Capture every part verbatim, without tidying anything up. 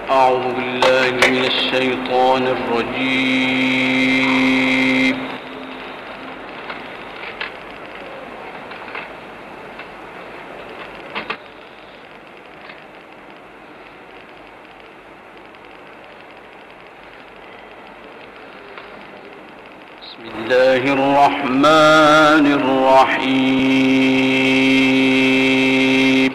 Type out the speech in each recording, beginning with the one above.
أعوذ بالله من الشيطان الرجيم. بسم الله الرحمن الرحيم.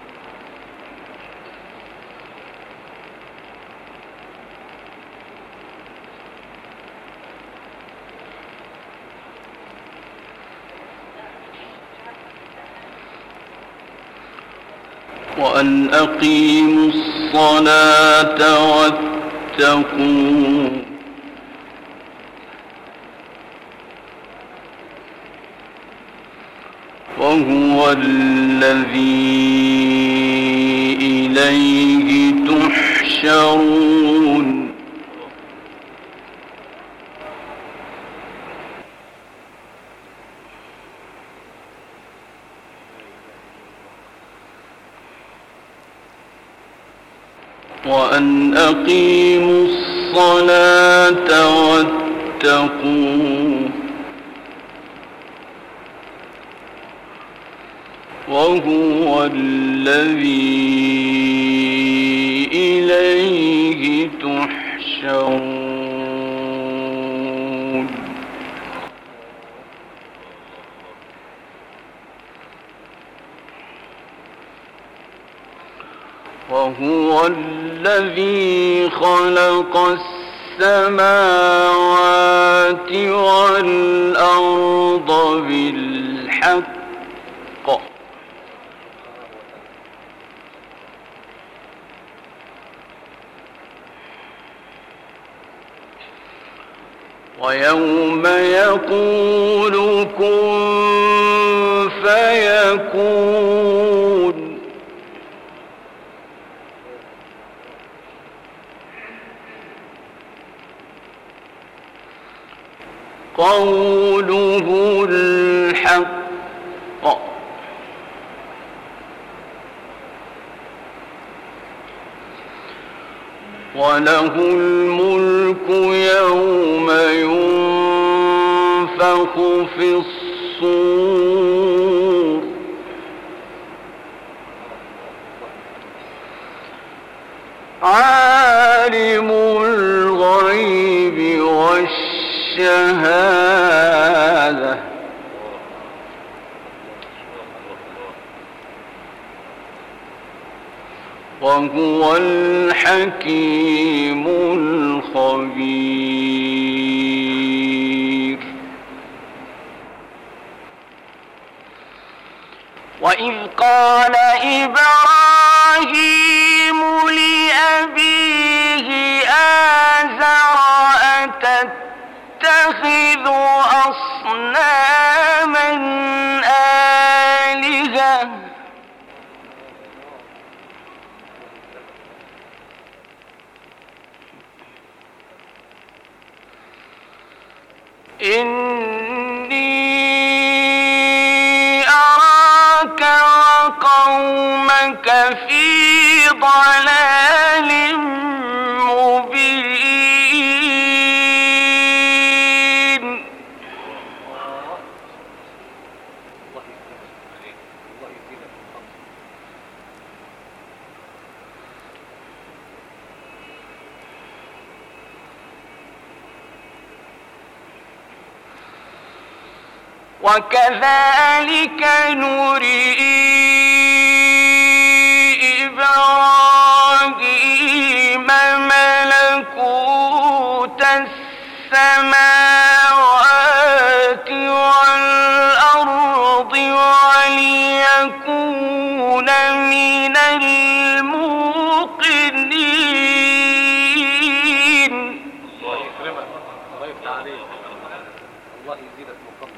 وأن أقيموا الصلاة واتقوه وهو الذي إليه تحشرون. وأن أقيموا الصلاة واتقوه وهو الذي إليه تحشرون. وهو الذي خلق السماوات والأرض بالحق ويوم يقول كن فيكون قوله الحق وله الملك يوم ينفخ في الصور عالم الغيب والشهادة وهو الحكيم الخبير. وإذ قال إبراهيم لأبيه آزر أتتخذ أصناما آلهة إني أراك وقومك في ضلال مبين. وكذلك نري إبراهيم ملكوت السماوات والأرض وليكون من الموقنين. الله يكرمك، الله يفتح عليك، الله يزيدك مقام.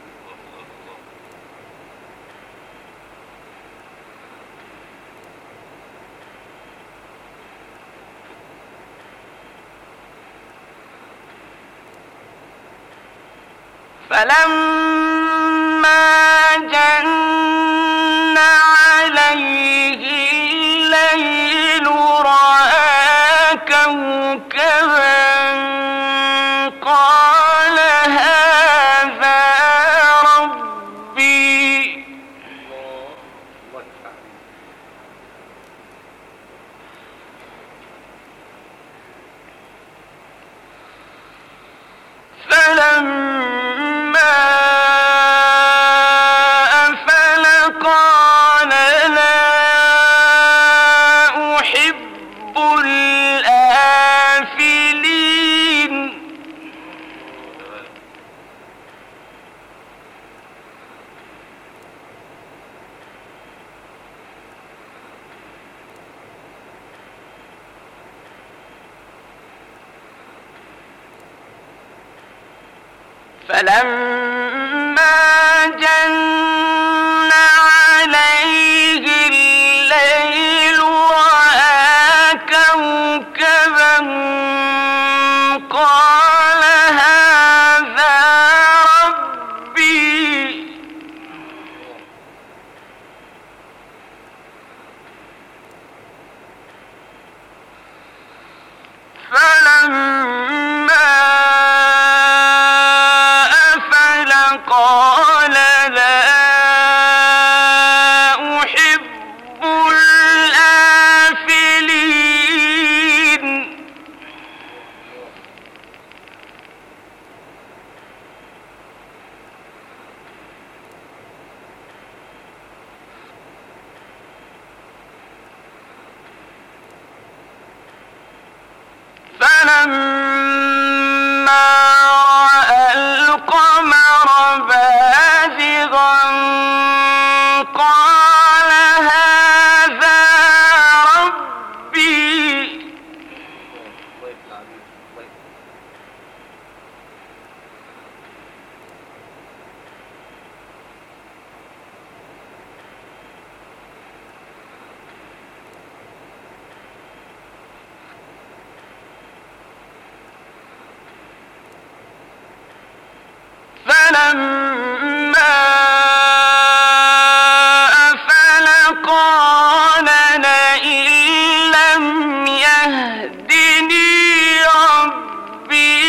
فلما جن عليه الليل رأى فلما جن عليه الليل رأى كوكبا قال هذا ربي فلما أفل قال لا أحب الآفلين فلما رأى القمر بازغا قال هذا ربي فلما أفل قال لئن لم يهدني ربي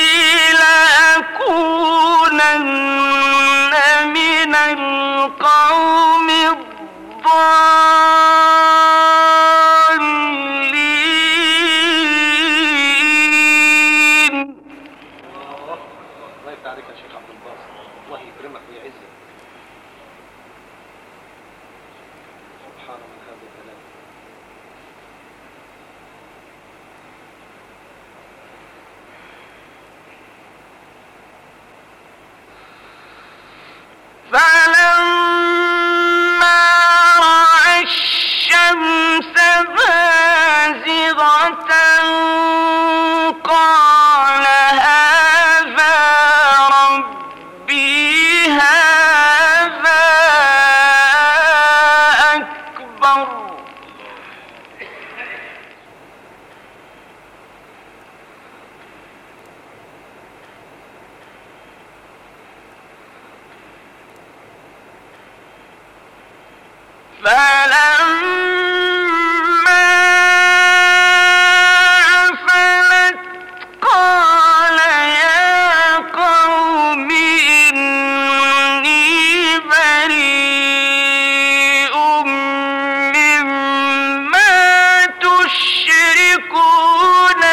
لأكونن من القوم الضالين. الله يفتح عليك يا شيخ عبد الباسط، الله يكرمك ويعزك. سبحان من هذا الكلام. فلما رأى الشمس بازغة قال هذا ربي هذا أكبر فلما أفلت قال يا قوم إني بريء مما تشركون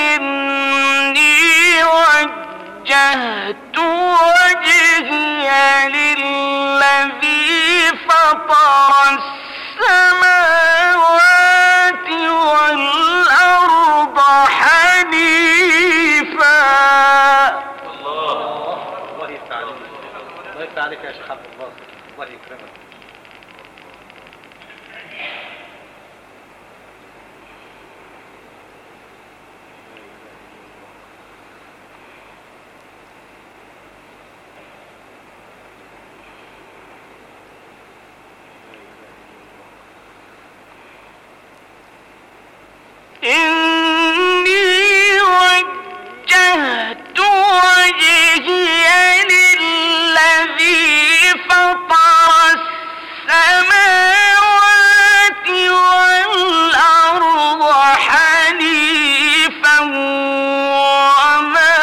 إني وجهت وجهي للذي فطر السماوات والأرض حنيفا. الله الله يفتح عليك، الله يفتح عليك يا شيخ عبد الباسط، الله يكرمك. إني وجهت وجهي للذي فطر السماوات والأرض حنيفا وما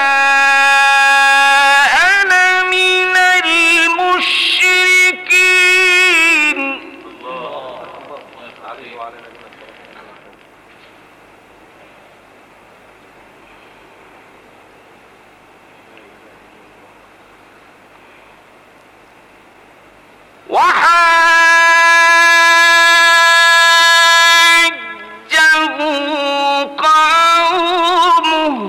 أنا من المشركين. الله عليه وعلى نبينا وحاجه قومه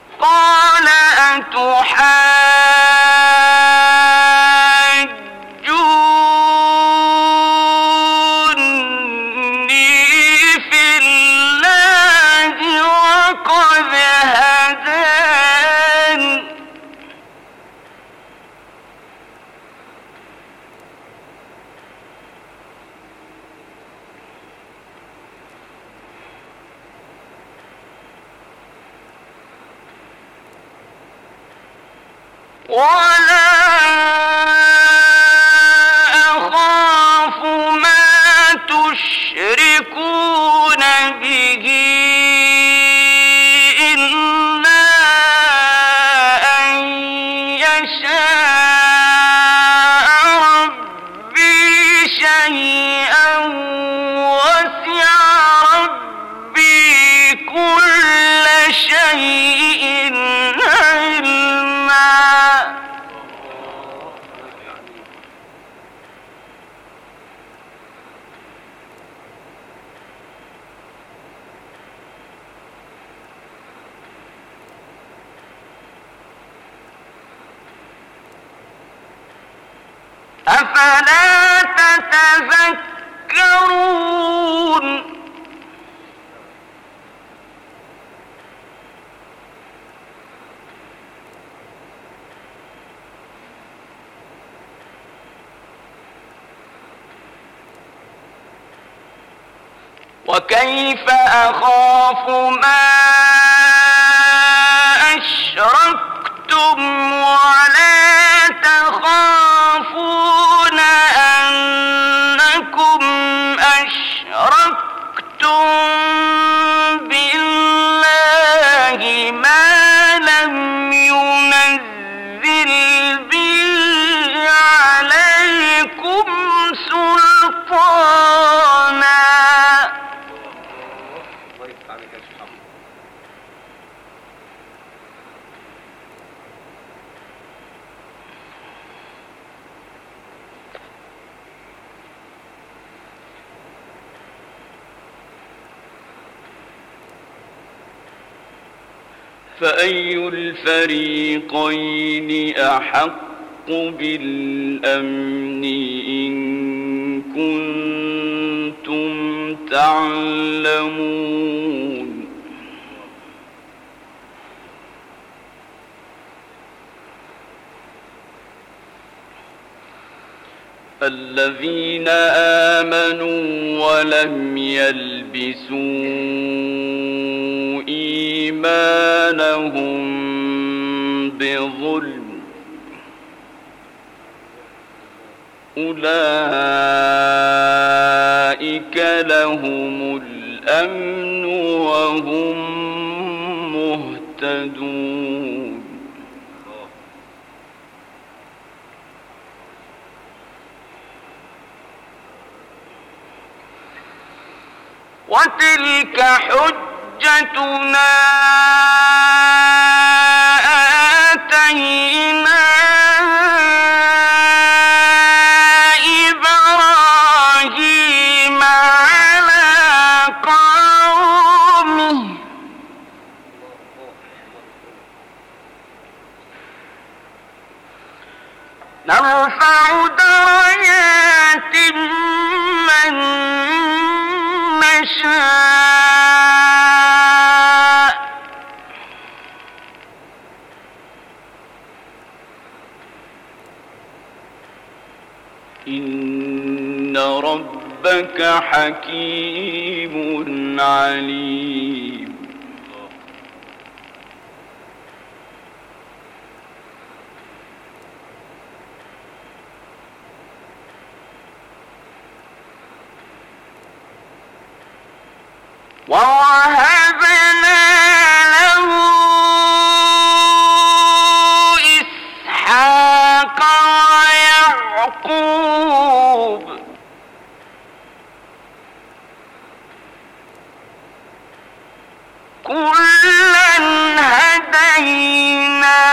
قال أتحاجوني ولا أخاف ما تشركون به إلا أن يشاء ربي شيئا وسع ربي كل شيء علما. أفلا تتذكرون وكيف أخاف ما أشركتم ولا تخافون أنكم أشركتم بالله ما لم ينزل به عليكم سلطانا. فأي الفريقين أحق بالأمن إن كنتم تعلمون. الذين آمنوا ولم يلبسوا إيمانهم بظلم أولئك لهم الأمن وهم مهتدون. وتلك حجتنا آتينا إبراهيم على قومه نرفع درجات من نشاء إن ربك حكيم عليم. ووهبنا له إسحاق ويعقوب كلا هدينا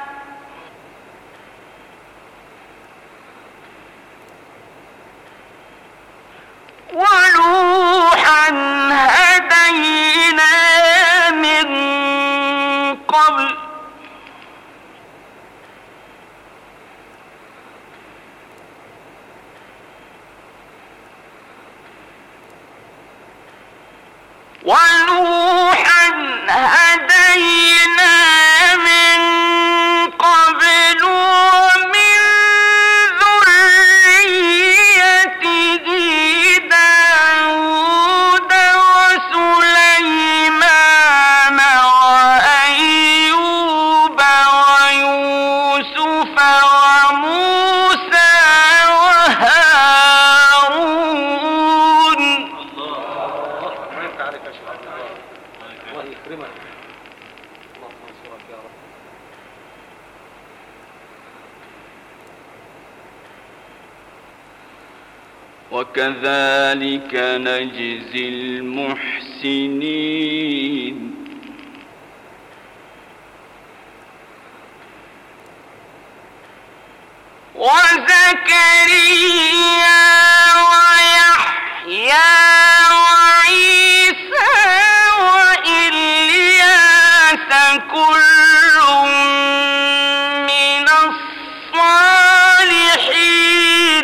ونوحا هدينا من قبل ونوحا هدينا من قبل ومن ذريته داود وسليمان وأيوب ويوسف يكرمك. الله ينصرك يا رب. وكذلك نجزي المحسنين وزكريا ويحيى وعيسى وإلياس كل من الصالحين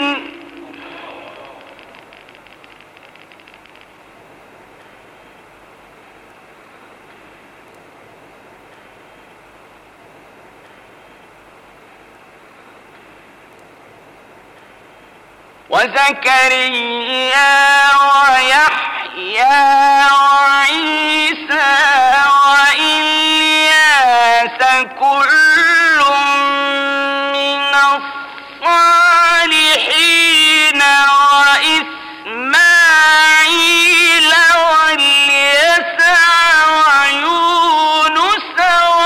وزكريا ويحيى وعيسى وإلياس كل من الصالحين وإسماعيل واليسع ويونس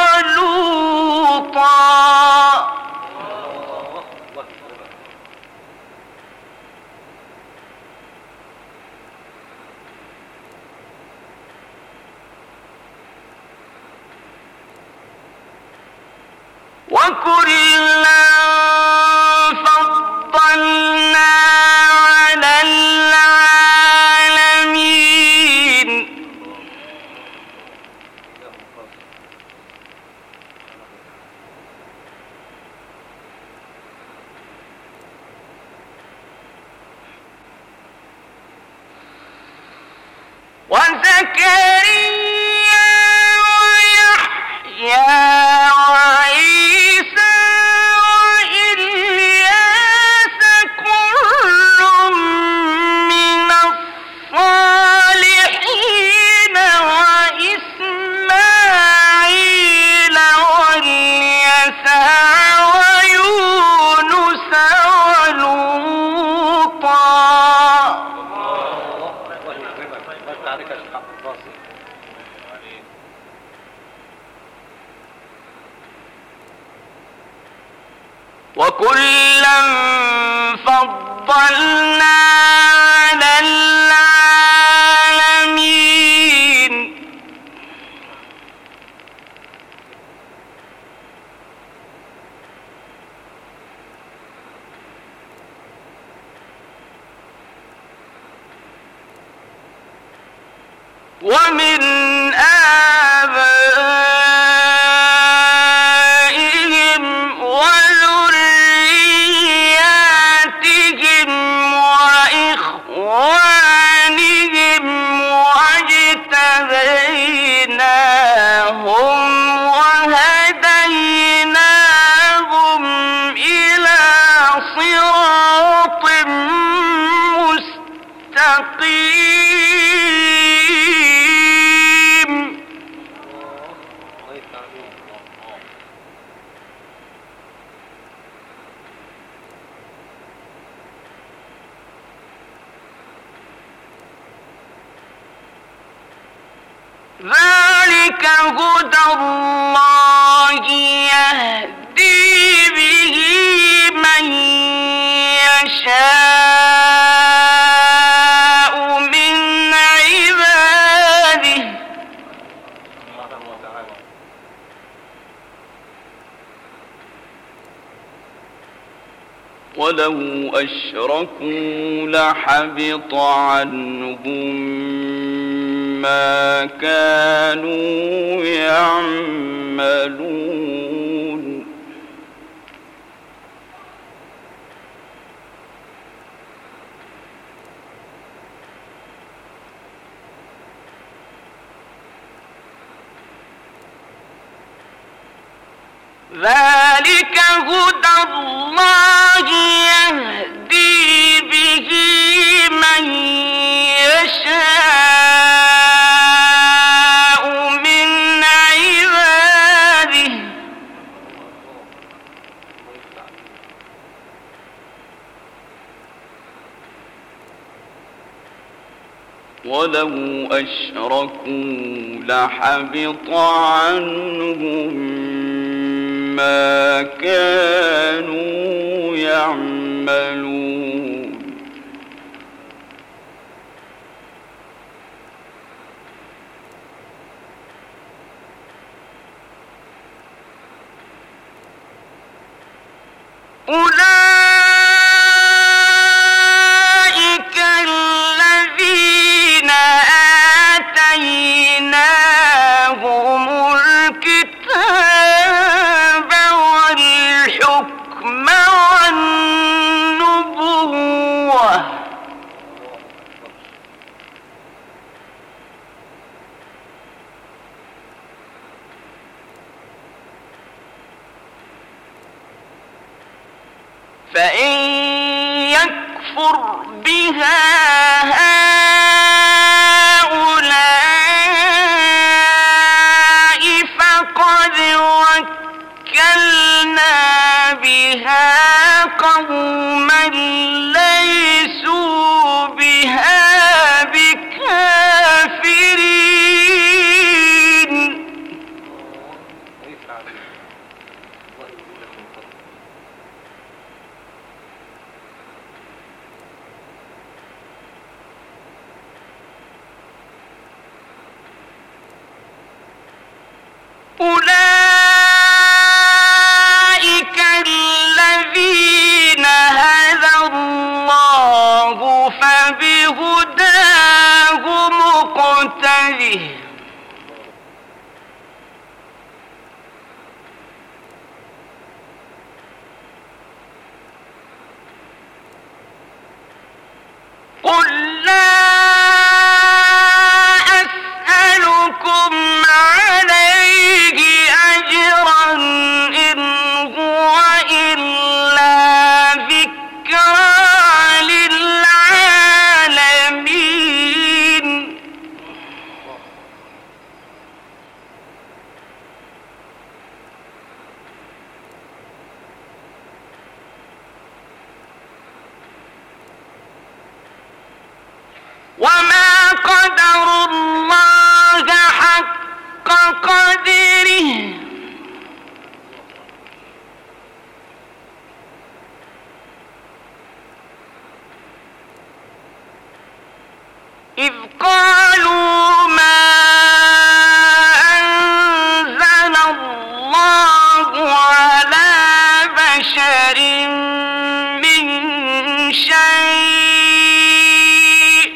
ولوطا وكلا فضلنا على العالمين وزكريا ويحيى وعيسى وإلياس كل من الصالحين وإسماعيل واليسع ويونس ولوطا وكلا فضلنا على العالمين ومن آبائهم وذرياتهم وإخوانهم واجتبيناهم وهديناهم إلى صراط مستقيم ذلك هدى الله يهدي به من يشاء من عباده ولو أشركوا لحبط عنهم ما كانوا يعملون ذلك هدى الله يهدي به من يشاء من عباده ولو أشركوا لحبط عنهم ما كانوا يعملون أولئك الذين آتيناهم الكتاب والحكم والنبوة فإن يكفر بها هؤلاء فقد وكلنا بها قوما ليسوا بها بكافرين أولئك الذين هدى الله فبهداه مقتده قل لا أسألكم عليه أجرا إن هو إلا ذكرى للعالمين وما قدروا الله حق قدره إذ قالوا ما أنزل الله على بشر من شيء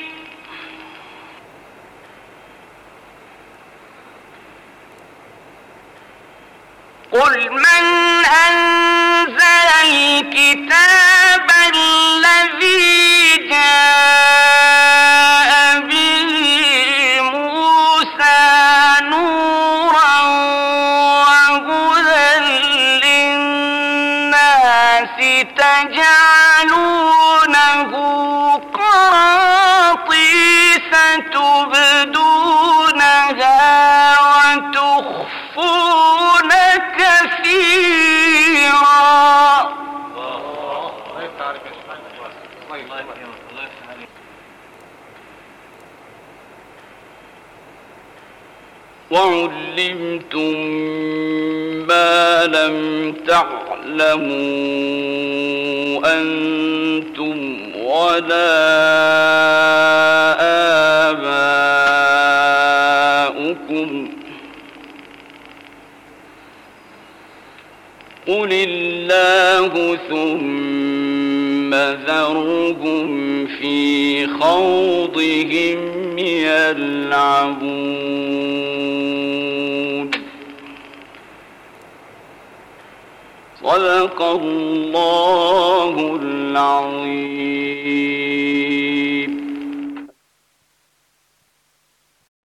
قل من أنزل الكتاب الذي جاء به موسى نورا وهدى للناس تجعلونه قراطيس تبدونها وتخفون كثيرا وعلمتم ما لم تعلموا أنتم ولا آباؤكم قل الله ثم ذرهم في خوضهم يلعبون صدق الله العظيم.